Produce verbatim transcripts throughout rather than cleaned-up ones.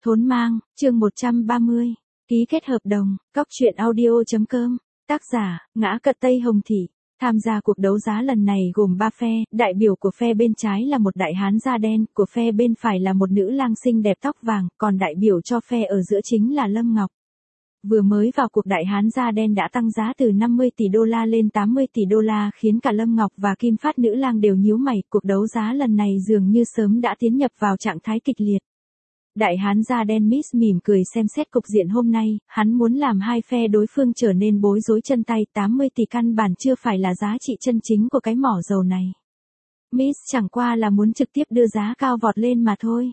Thốn mang, chương một trăm ba mươi. Ký kết hợp đồng, cóc truyện audio chấm com. Tác giả, Ngã Cật Tây Hồng Thị. Tham gia cuộc đấu giá lần này gồm ba phe, đại biểu của phe bên trái là một đại hán da đen, của phe bên phải là một nữ lang xinh đẹp tóc vàng, còn đại biểu cho phe ở giữa chính là Lâm Ngọc. Vừa mới vào cuộc đại hán da đen đã tăng giá từ năm mươi tỷ đô la lên tám mươi tỷ đô la khiến cả Lâm Ngọc và Kim Phát nữ lang đều nhíu mày, cuộc đấu giá lần này dường như sớm đã tiến nhập vào trạng thái kịch liệt. Đại hán da đen Miss mỉm cười xem xét cục diện hôm nay, hắn muốn làm hai phe đối phương trở nên bối rối chân tay, tám mươi tỷ căn bản chưa phải là giá trị chân chính của cái mỏ dầu này. Miss chẳng qua là muốn trực tiếp đưa giá cao vọt lên mà thôi.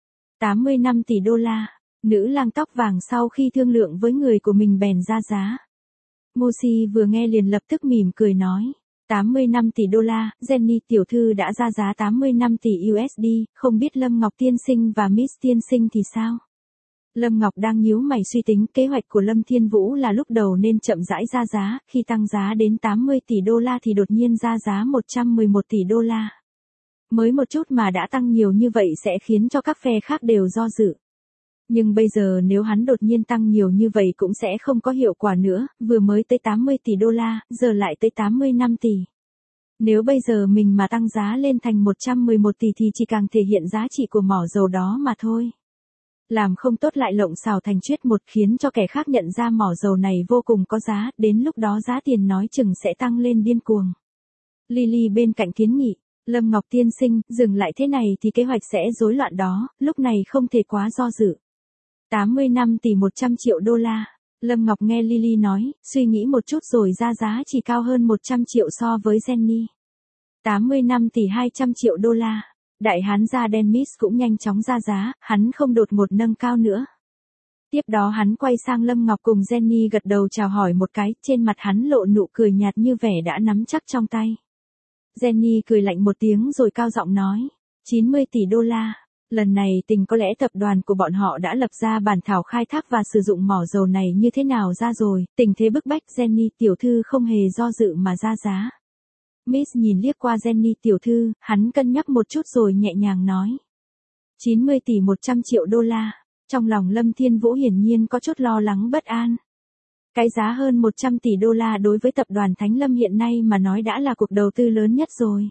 tám mươi lăm tỷ đô la, nữ lang tóc vàng sau khi thương lượng với người của mình bèn ra giá. Moshi vừa nghe liền lập tức mỉm cười nói. tám mươi lăm tỷ đô la, Jenny tiểu thư đã ra giá tám mươi lăm tỷ u ét đê, không biết Lâm Ngọc tiên sinh và Miss tiên sinh thì sao? Lâm Ngọc đang nhíu mày suy tính, kế hoạch của Lâm Thiên Vũ là lúc đầu nên chậm rãi ra giá, khi tăng giá đến tám mươi tỷ đô la thì đột nhiên ra giá một trăm mười một tỷ đô la. Mới một chút mà đã tăng nhiều như vậy sẽ khiến cho các phe khác đều do dự. Nhưng bây giờ nếu hắn đột nhiên tăng nhiều như vậy cũng sẽ không có hiệu quả nữa, vừa mới tới tám mươi tỷ đô la, giờ lại tới tám mươi lăm tỷ. Nếu bây giờ mình mà tăng giá lên thành một trăm mười một tỷ thì chỉ càng thể hiện giá trị của mỏ dầu đó mà thôi. Làm không tốt lại lộng xào thành chuyết một khiến cho kẻ khác nhận ra mỏ dầu này vô cùng có giá, đến lúc đó giá tiền nói chừng sẽ tăng lên điên cuồng. Lily bên cạnh kiến nghị. Lâm Ngọc tiên sinh, dừng lại thế này thì kế hoạch sẽ rối loạn đó, lúc này không thể quá do dự. tám mươi lăm tỷ một trăm triệu đô la. Lâm Ngọc nghe Lily nói, suy nghĩ một chút rồi ra giá chỉ cao hơn một trăm triệu so với Jenny. tám mươi lăm tỷ hai trăm triệu đô la. Đại hán da đen Miss cũng nhanh chóng ra giá, hắn không đột ngột nâng cao nữa. Tiếp đó hắn quay sang Lâm Ngọc cùng Jenny gật đầu chào hỏi một cái, trên mặt hắn lộ nụ cười nhạt như vẻ đã nắm chắc trong tay. Jenny cười lạnh một tiếng rồi cao giọng nói, chín mươi tỷ đô la. Lần này tình có lẽ tập đoàn của bọn họ đã lập ra bản thảo khai thác và sử dụng mỏ dầu này như thế nào ra rồi, tình thế bức bách. Jenny tiểu thư không hề do dự mà ra giá. Miss nhìn liếc qua Jenny tiểu thư, hắn cân nhắc một chút rồi nhẹ nhàng nói. chín mươi tỷ một trăm triệu đô la, trong lòng Lâm Thiên Vũ hiển nhiên có chút lo lắng bất an. Cái giá hơn một trăm tỷ đô la đối với tập đoàn Thánh Lâm hiện nay mà nói đã là cuộc đầu tư lớn nhất rồi.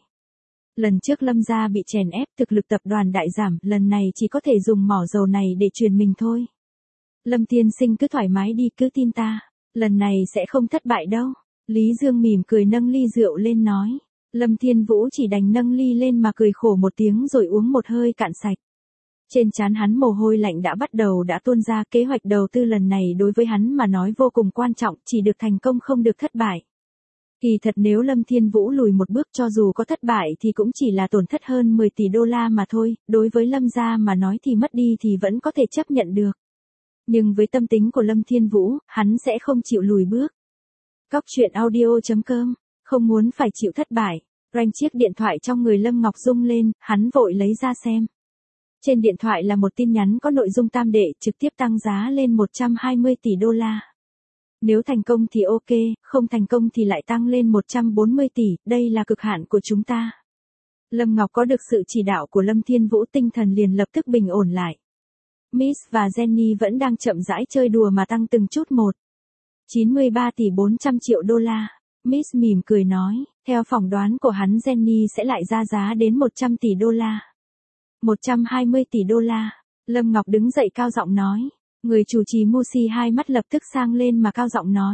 Lần trước Lâm gia bị chèn ép, thực lực tập đoàn đại giảm, lần này chỉ có thể dùng mỏ dầu này để truyền mình thôi. Lâm tiên sinh cứ thoải mái đi, cứ tin ta, lần này sẽ không thất bại đâu. Lý Dương mỉm cười nâng ly rượu lên nói. Lâm Thiên Vũ chỉ đành nâng ly lên mà cười khổ một tiếng rồi uống một hơi cạn sạch. Trên trán hắn mồ hôi lạnh đã bắt đầu đã tuôn ra, kế hoạch đầu tư lần này đối với hắn mà nói vô cùng quan trọng, chỉ được thành công không được thất bại. Kỳ thật nếu Lâm Thiên Vũ lùi một bước cho dù có thất bại thì cũng chỉ là tổn thất hơn mười tỷ đô la mà thôi, đối với Lâm gia mà nói thì mất đi thì vẫn có thể chấp nhận được. Nhưng với tâm tính của Lâm Thiên Vũ, hắn sẽ không chịu lùi bước. Cóc truyện audio chấm com, không muốn phải chịu thất bại. Ranh chiếc điện thoại trong người Lâm Ngọc rung lên, hắn vội lấy ra xem. Trên điện thoại là một tin nhắn có nội dung tam đệ, trực tiếp tăng giá lên một trăm hai mươi tỷ đô la. Nếu thành công thì ok, không thành công thì lại tăng lên một trăm bốn mươi tỷ, đây là cực hạn của chúng ta. Lâm Ngọc có được sự chỉ đạo của Lâm Thiên Vũ, tinh thần liền lập tức bình ổn lại. Miss và Jenny vẫn đang chậm rãi chơi đùa mà tăng từng chút một. chín mươi ba tỷ bốn trăm triệu đô la. Miss mỉm cười nói, theo phỏng đoán của hắn Jenny sẽ lại ra giá đến một trăm tỷ đô la. một trăm hai mươi tỷ đô la. Lâm Ngọc đứng dậy cao giọng nói. Người chủ trì Moshi hai mắt lập tức sang lên mà cao giọng nói.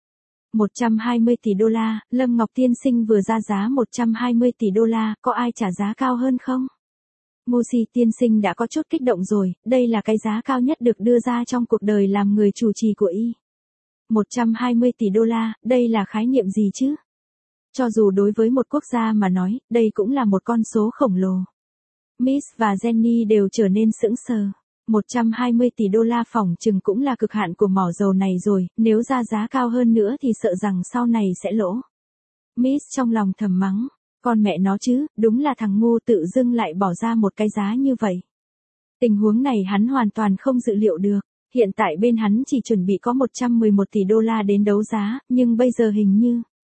một trăm hai mươi tỷ đô la, Lâm Ngọc tiên sinh vừa ra giá một trăm hai mươi tỷ đô la, có ai trả giá cao hơn không? Moshi tiên sinh đã có chút kích động rồi, đây là cái giá cao nhất được đưa ra trong cuộc đời làm người chủ trì của y. một trăm hai mươi tỷ đô la, đây là khái niệm gì chứ? Cho dù đối với một quốc gia mà nói, đây cũng là một con số khổng lồ. Miss và Jenny đều trở nên sững sờ. một trăm hai mươi tỷ đô la phỏng chừng cũng là cực hạn của mỏ dầu này rồi, nếu ra giá cao hơn nữa thì sợ rằng sau này sẽ lỗ. Miss trong lòng thầm mắng, con mẹ nó chứ, đúng là thằng ngu tự dưng lại bỏ ra một cái giá như vậy. Tình huống này hắn hoàn toàn không dự liệu được, hiện tại bên hắn chỉ chuẩn bị có một trăm mười một tỷ đô la đến đấu giá, nhưng bây giờ hình như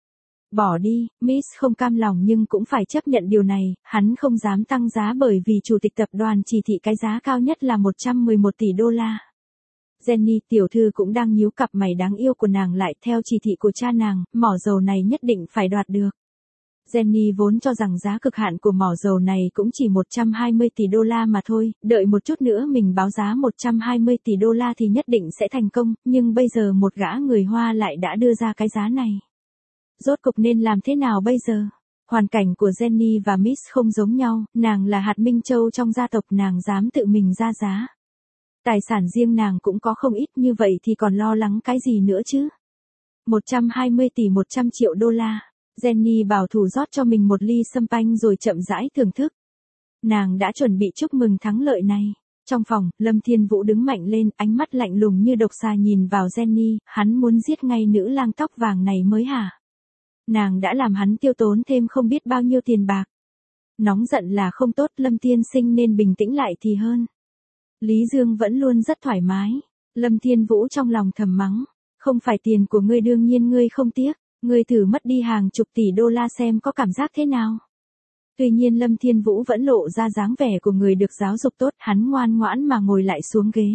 Bỏ đi, Miss không cam lòng nhưng cũng phải chấp nhận điều này, hắn không dám tăng giá bởi vì chủ tịch tập đoàn chỉ thị cái giá cao nhất là một trăm mười một tỷ đô la. Jenny tiểu thư cũng đang nhíu cặp mày đáng yêu của nàng lại, theo chỉ thị của cha nàng, mỏ dầu này nhất định phải đoạt được. Jenny vốn cho rằng giá cực hạn của mỏ dầu này cũng chỉ một trăm hai mươi tỷ đô la mà thôi, đợi một chút nữa mình báo giá một trăm hai mươi tỷ đô la thì nhất định sẽ thành công, nhưng bây giờ một gã người Hoa lại đã đưa ra cái giá này. Rốt cục nên làm thế nào bây giờ? Hoàn cảnh của Jenny và Miss không giống nhau, nàng là hạt minh châu trong gia tộc, nàng dám tự mình ra giá. Tài sản riêng nàng cũng có không ít, như vậy thì còn lo lắng cái gì nữa chứ? một trăm hai mươi tỷ một trăm triệu đô la. Jenny bảo thủ rót cho mình một ly champagne rồi chậm rãi thưởng thức. Nàng đã chuẩn bị chúc mừng thắng lợi này. Trong phòng, Lâm Thiên Vũ đứng mạnh lên, ánh mắt lạnh lùng như độc xà nhìn vào Jenny, hắn muốn giết ngay nữ lang tóc vàng này mới hả? Nàng đã làm hắn tiêu tốn thêm không biết bao nhiêu tiền bạc. Nóng giận là không tốt, Lâm tiên sinh nên bình tĩnh lại thì hơn. Lý Dương vẫn luôn rất thoải mái. Lâm Thiên Vũ trong lòng thầm mắng. Không phải tiền của ngươi đương nhiên ngươi không tiếc. Ngươi thử mất đi hàng chục tỷ đô la xem có cảm giác thế nào. Tuy nhiên Lâm Thiên Vũ vẫn lộ ra dáng vẻ của người được giáo dục tốt, hắn ngoan ngoãn mà ngồi lại xuống ghế.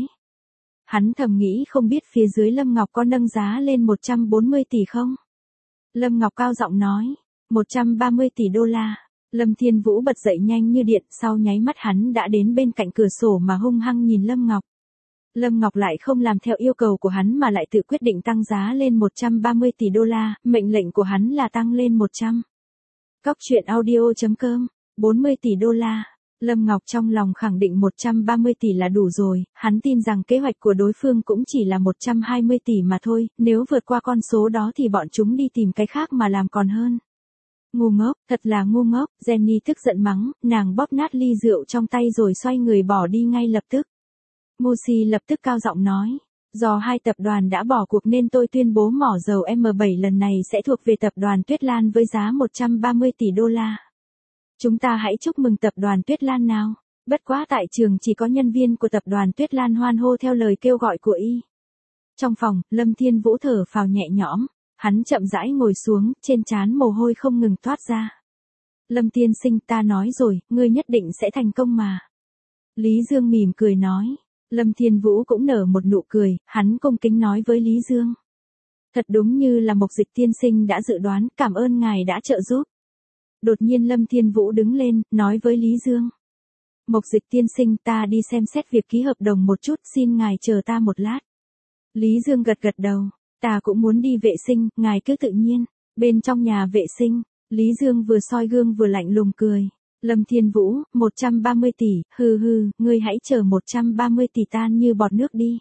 Hắn thầm nghĩ không biết phía dưới Lâm Ngọc có nâng giá lên một trăm bốn mươi tỷ không? Lâm Ngọc cao giọng nói, một trăm ba mươi tỷ đô la. Lâm Thiên Vũ bật dậy nhanh như điện, sau nháy mắt hắn đã đến bên cạnh cửa sổ mà hung hăng nhìn Lâm Ngọc. Lâm Ngọc lại không làm theo yêu cầu của hắn mà lại tự quyết định tăng giá lên một trăm ba mươi tỷ đô la, mệnh lệnh của hắn là tăng lên một trăm. Cóc truyện audio chấm com, bốn mươi tỷ đô la. Lâm Ngọc trong lòng khẳng định một trăm ba mươi tỷ là đủ rồi, hắn tin rằng kế hoạch của đối phương cũng chỉ là một trăm hai mươi tỷ mà thôi, nếu vượt qua con số đó thì bọn chúng đi tìm cái khác mà làm còn hơn. Ngu ngốc, thật là ngu ngốc, Jenny tức giận mắng, nàng bóp nát ly rượu trong tay rồi xoay người bỏ đi ngay lập tức. Musi lập tức cao giọng nói, do hai tập đoàn đã bỏ cuộc nên tôi tuyên bố mỏ dầu M bảy lần này sẽ thuộc về tập đoàn Tuyết Lan với giá một trăm ba mươi tỷ đô la. Chúng ta hãy chúc mừng tập đoàn Tuyết Lan nào. Bất quá tại trường chỉ có nhân viên của tập đoàn Tuyết Lan hoan hô theo lời kêu gọi của y. Trong phòng, Lâm Thiên Vũ thở phào nhẹ nhõm, hắn chậm rãi ngồi xuống, trên trán mồ hôi không ngừng toát ra. Lâm tiên sinh, ta nói rồi, ngươi nhất định sẽ thành công mà. Lý Dương mỉm cười nói. Lâm Thiên Vũ cũng nở một nụ cười, hắn cung kính nói với Lý Dương. Thật đúng như là Mộc Dịch tiên sinh đã dự đoán, cảm ơn ngài đã trợ giúp. Đột nhiên Lâm Thiên Vũ đứng lên, nói với Lý Dương. Mộc Dịch tiên sinh, ta đi xem xét việc ký hợp đồng một chút, xin ngài chờ ta một lát. Lý Dương gật gật đầu, ta cũng muốn đi vệ sinh, ngài cứ tự nhiên. Bên trong nhà vệ sinh, Lý Dương vừa soi gương vừa lạnh lùng cười. Lâm Thiên Vũ, một trăm ba mươi tỷ, hừ hừ, ngươi hãy chờ một trăm ba mươi tỷ tan như bọt nước đi.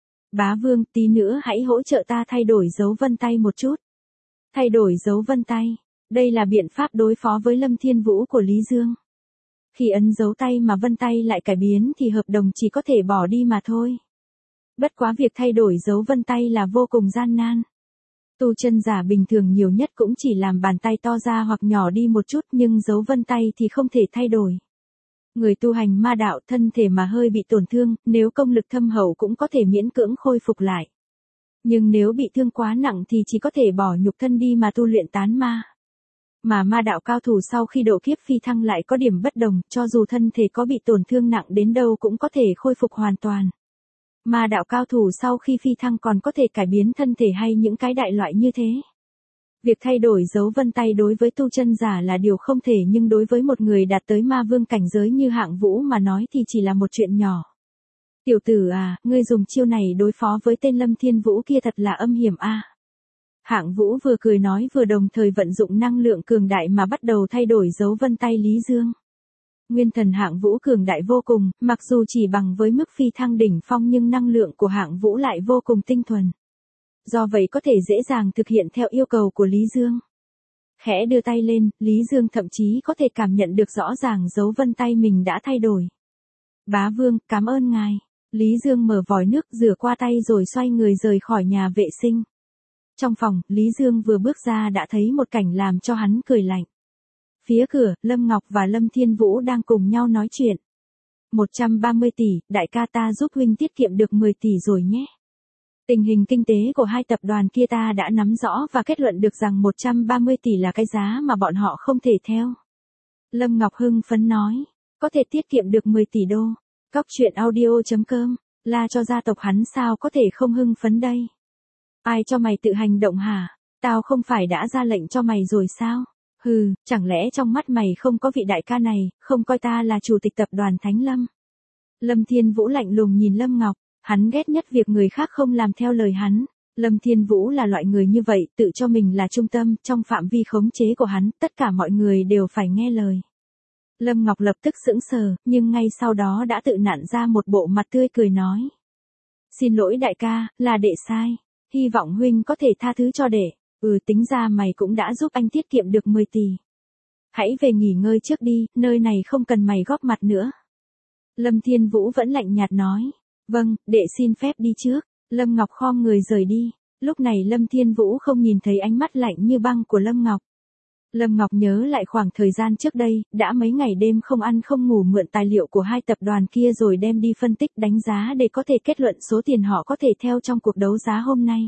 Bá Vương, tí nữa hãy hỗ trợ ta thay đổi dấu vân tay một chút. Thay đổi dấu vân tay, đây là biện pháp đối phó với Lâm Thiên Vũ của Lý Dương. Khi ấn dấu tay mà vân tay lại cải biến thì hợp đồng chỉ có thể bỏ đi mà thôi. Bất quá việc thay đổi dấu vân tay là vô cùng gian nan. Tu chân giả bình thường nhiều nhất cũng chỉ làm bàn tay to ra hoặc nhỏ đi một chút, nhưng dấu vân tay thì không thể thay đổi. Người tu hành ma đạo thân thể mà hơi bị tổn thương, nếu công lực thâm hậu cũng có thể miễn cưỡng khôi phục lại. Nhưng nếu bị thương quá nặng thì chỉ có thể bỏ nhục thân đi mà tu luyện tán ma. Mà ma đạo cao thủ sau khi độ kiếp phi thăng lại có điểm bất đồng, cho dù thân thể có bị tổn thương nặng đến đâu cũng có thể khôi phục hoàn toàn. Ma đạo cao thủ sau khi phi thăng còn có thể cải biến thân thể hay những cái đại loại như thế. Việc thay đổi dấu vân tay đối với tu chân giả là điều không thể, nhưng đối với một người đạt tới ma vương cảnh giới như Hạng Vũ mà nói thì chỉ là một chuyện nhỏ. Tiểu tử à, ngươi dùng chiêu này đối phó với tên Lâm Thiên Vũ kia thật là âm hiểm a. Hạng Vũ vừa cười nói vừa đồng thời vận dụng năng lượng cường đại mà bắt đầu thay đổi dấu vân tay Lý Dương. Nguyên thần Hạng Vũ cường đại vô cùng, mặc dù chỉ bằng với mức phi thăng đỉnh phong nhưng năng lượng của Hạng Vũ lại vô cùng tinh thuần. Do vậy có thể dễ dàng thực hiện theo yêu cầu của Lý Dương. Khẽ đưa tay lên, Lý Dương thậm chí có thể cảm nhận được rõ ràng dấu vân tay mình đã thay đổi. Bá Vương, cảm ơn ngài. Lý Dương mở vòi nước rửa qua tay rồi xoay người rời khỏi nhà vệ sinh. Trong phòng, Lý Dương vừa bước ra đã thấy một cảnh làm cho hắn cười lạnh. Phía cửa, Lâm Ngọc và Lâm Thiên Vũ đang cùng nhau nói chuyện. một trăm ba mươi tỷ, đại ca ta giúp huynh tiết kiệm được mười tỷ rồi nhé. Tình hình kinh tế của hai tập đoàn kia ta đã nắm rõ và kết luận được rằng một trăm ba mươi tỷ là cái giá mà bọn họ không thể theo. Lâm Ngọc hưng phấn nói, có thể tiết kiệm được mười tỷ đô. Cóc truyện audio chấm com, la cho gia tộc hắn sao có thể không hưng phấn đây. Ai cho mày tự hành động hả? Tao không phải đã ra lệnh cho mày rồi sao? Hừ, chẳng lẽ trong mắt mày không có vị đại ca này, không coi ta là chủ tịch tập đoàn Thánh Lâm? Lâm Thiên Vũ lạnh lùng nhìn Lâm Ngọc, hắn ghét nhất việc người khác không làm theo lời hắn. Lâm Thiên Vũ là loại người như vậy, tự cho mình là trung tâm, trong phạm vi khống chế của hắn, tất cả mọi người đều phải nghe lời. Lâm Ngọc lập tức sững sờ, nhưng ngay sau đó đã tự nặn ra một bộ mặt tươi cười nói. Xin lỗi đại ca, là đệ sai. Hy vọng huynh có thể tha thứ cho đệ. Ừ, tính ra mày cũng đã giúp anh tiết kiệm được mười tỷ. Hãy về nghỉ ngơi trước đi, nơi này không cần mày góp mặt nữa. Lâm Thiên Vũ vẫn lạnh nhạt nói. Vâng, đệ xin phép đi trước. Lâm Ngọc khom người rời đi. Lúc này Lâm Thiên Vũ không nhìn thấy ánh mắt lạnh như băng của Lâm Ngọc. Lâm Ngọc nhớ lại khoảng thời gian trước đây, đã mấy ngày đêm không ăn không ngủ mượn tài liệu của hai tập đoàn kia rồi đem đi phân tích đánh giá để có thể kết luận số tiền họ có thể theo trong cuộc đấu giá hôm nay.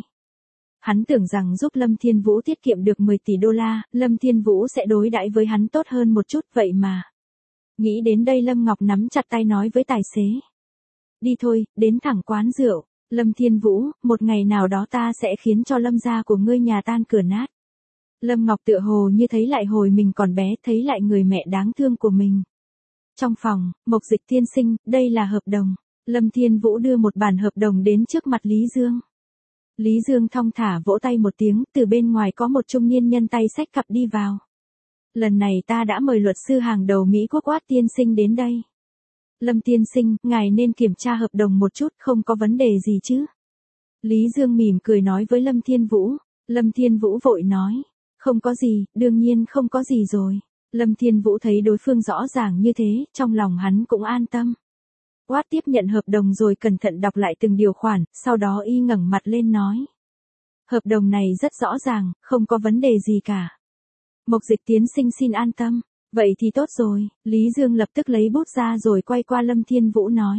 Hắn tưởng rằng giúp Lâm Thiên Vũ tiết kiệm được mười tỷ đô la, Lâm Thiên Vũ sẽ đối đãi với hắn tốt hơn một chút vậy mà. Nghĩ đến đây Lâm Ngọc nắm chặt tay nói với tài xế. Đi thôi, đến thẳng quán rượu. Lâm Thiên Vũ, một ngày nào đó ta sẽ khiến cho Lâm gia của ngươi nhà tan cửa nát. Lâm Ngọc tựa hồ như thấy lại hồi mình còn bé, thấy lại người mẹ đáng thương của mình. Trong phòng, Mộc Dịch tiên sinh, đây là hợp đồng. Lâm Thiên Vũ đưa một bản hợp đồng đến trước mặt Lý Dương. Lý Dương thong thả vỗ tay một tiếng, từ bên ngoài có một trung niên nhân tay xách cặp đi vào. Lần này ta đã mời luật sư hàng đầu Mỹ Quốc Watt tiên sinh đến đây. Lâm tiên sinh, ngài nên kiểm tra hợp đồng một chút, không có vấn đề gì chứ? Lý Dương mỉm cười nói với Lâm Thiên Vũ. Lâm Thiên Vũ vội nói. Không có gì, đương nhiên không có gì rồi. Lâm Thiên Vũ thấy đối phương rõ ràng như thế, trong lòng hắn cũng an tâm. Watt tiếp nhận hợp đồng rồi cẩn thận đọc lại từng điều khoản, sau đó y ngẩng mặt lên nói. Hợp đồng này rất rõ ràng, không có vấn đề gì cả. Mộc Dịch tiên sinh xin an tâm. Vậy thì tốt rồi, Lý Dương lập tức lấy bút ra rồi quay qua Lâm Thiên Vũ nói.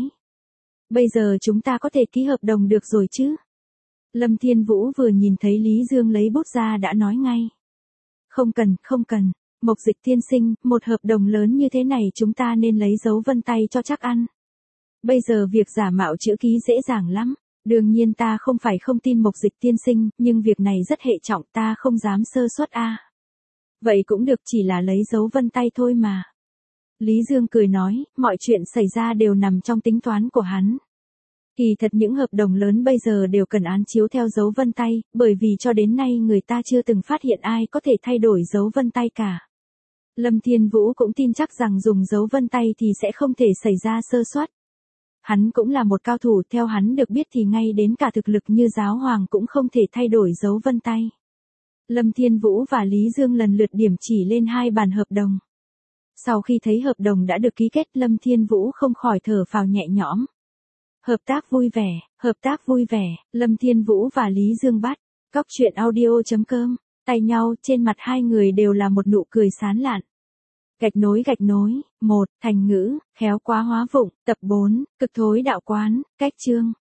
Bây giờ chúng ta có thể ký hợp đồng được rồi chứ? Lâm Thiên Vũ vừa nhìn thấy Lý Dương lấy bút ra đã nói ngay. Không cần, không cần, Mộc Dịch tiên sinh, một hợp đồng lớn như thế này chúng ta nên lấy dấu vân tay cho chắc ăn. Bây giờ việc giả mạo chữ ký dễ dàng lắm. Đương nhiên ta không phải không tin Mộc Dịch tiên sinh, nhưng việc này rất hệ trọng, ta không dám sơ suất a. Vậy cũng được, chỉ là lấy dấu vân tay thôi mà. Lý Dương cười nói, mọi chuyện xảy ra đều nằm trong tính toán của hắn. Kỳ thật những hợp đồng lớn bây giờ đều cần án chiếu theo dấu vân tay, bởi vì cho đến nay người ta chưa từng phát hiện ai có thể thay đổi dấu vân tay cả. Lâm Thiên Vũ cũng tin chắc rằng dùng dấu vân tay thì sẽ không thể xảy ra sơ suất. Hắn cũng là một cao thủ, theo hắn được biết thì ngay đến cả thực lực như giáo hoàng cũng không thể thay đổi dấu vân tay. Lâm Thiên Vũ và Lý Dương lần lượt điểm chỉ lên hai bản hợp đồng. Sau khi thấy hợp đồng đã được ký kết, Lâm Thiên Vũ không khỏi thở phào nhẹ nhõm. Hợp tác vui vẻ, hợp tác vui vẻ, Lâm Thiên Vũ và Lý Dương bắt. Cóc truyện audio chấm com, tay nhau, trên mặt hai người đều là một nụ cười sán lạn. Gạch nối gạch nối, một, thành ngữ, khéo quá hóa vụng, tập bốn, cực thối đạo quán, cách chương.